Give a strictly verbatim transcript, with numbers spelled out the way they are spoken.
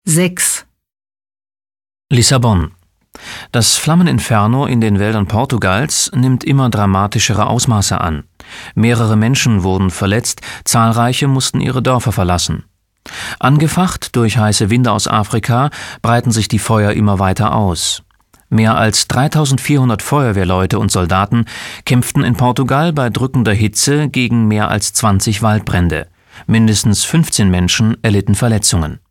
sechs. Lissabon. Das Flammeninferno in den Wäldern Portugals nimmt immer dramatischere Ausmaße an. Mehrere Menschen wurden verletzt, zahlreiche mussten ihre Dörfer verlassen. Angefacht durch heiße Winde aus Afrika breiten sich die Feuer immer weiter aus. Mehr als dreitausendvierhundert Feuerwehrleute und Soldaten kämpften in Portugal bei drückender Hitze gegen mehr als zwanzig Waldbrände. Mindestens fünfzehn Menschen erlitten Verletzungen.